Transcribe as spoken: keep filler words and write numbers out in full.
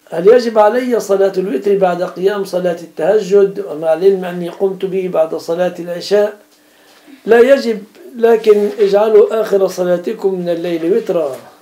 هل يجب علي صلاة الوتر بعد قيام صلاة التهجد ومع العلم أني قمت به بعد صلاة العشاء؟ لا يجب، لكن اجعلوا آخر صلاتكم من الليل وترا.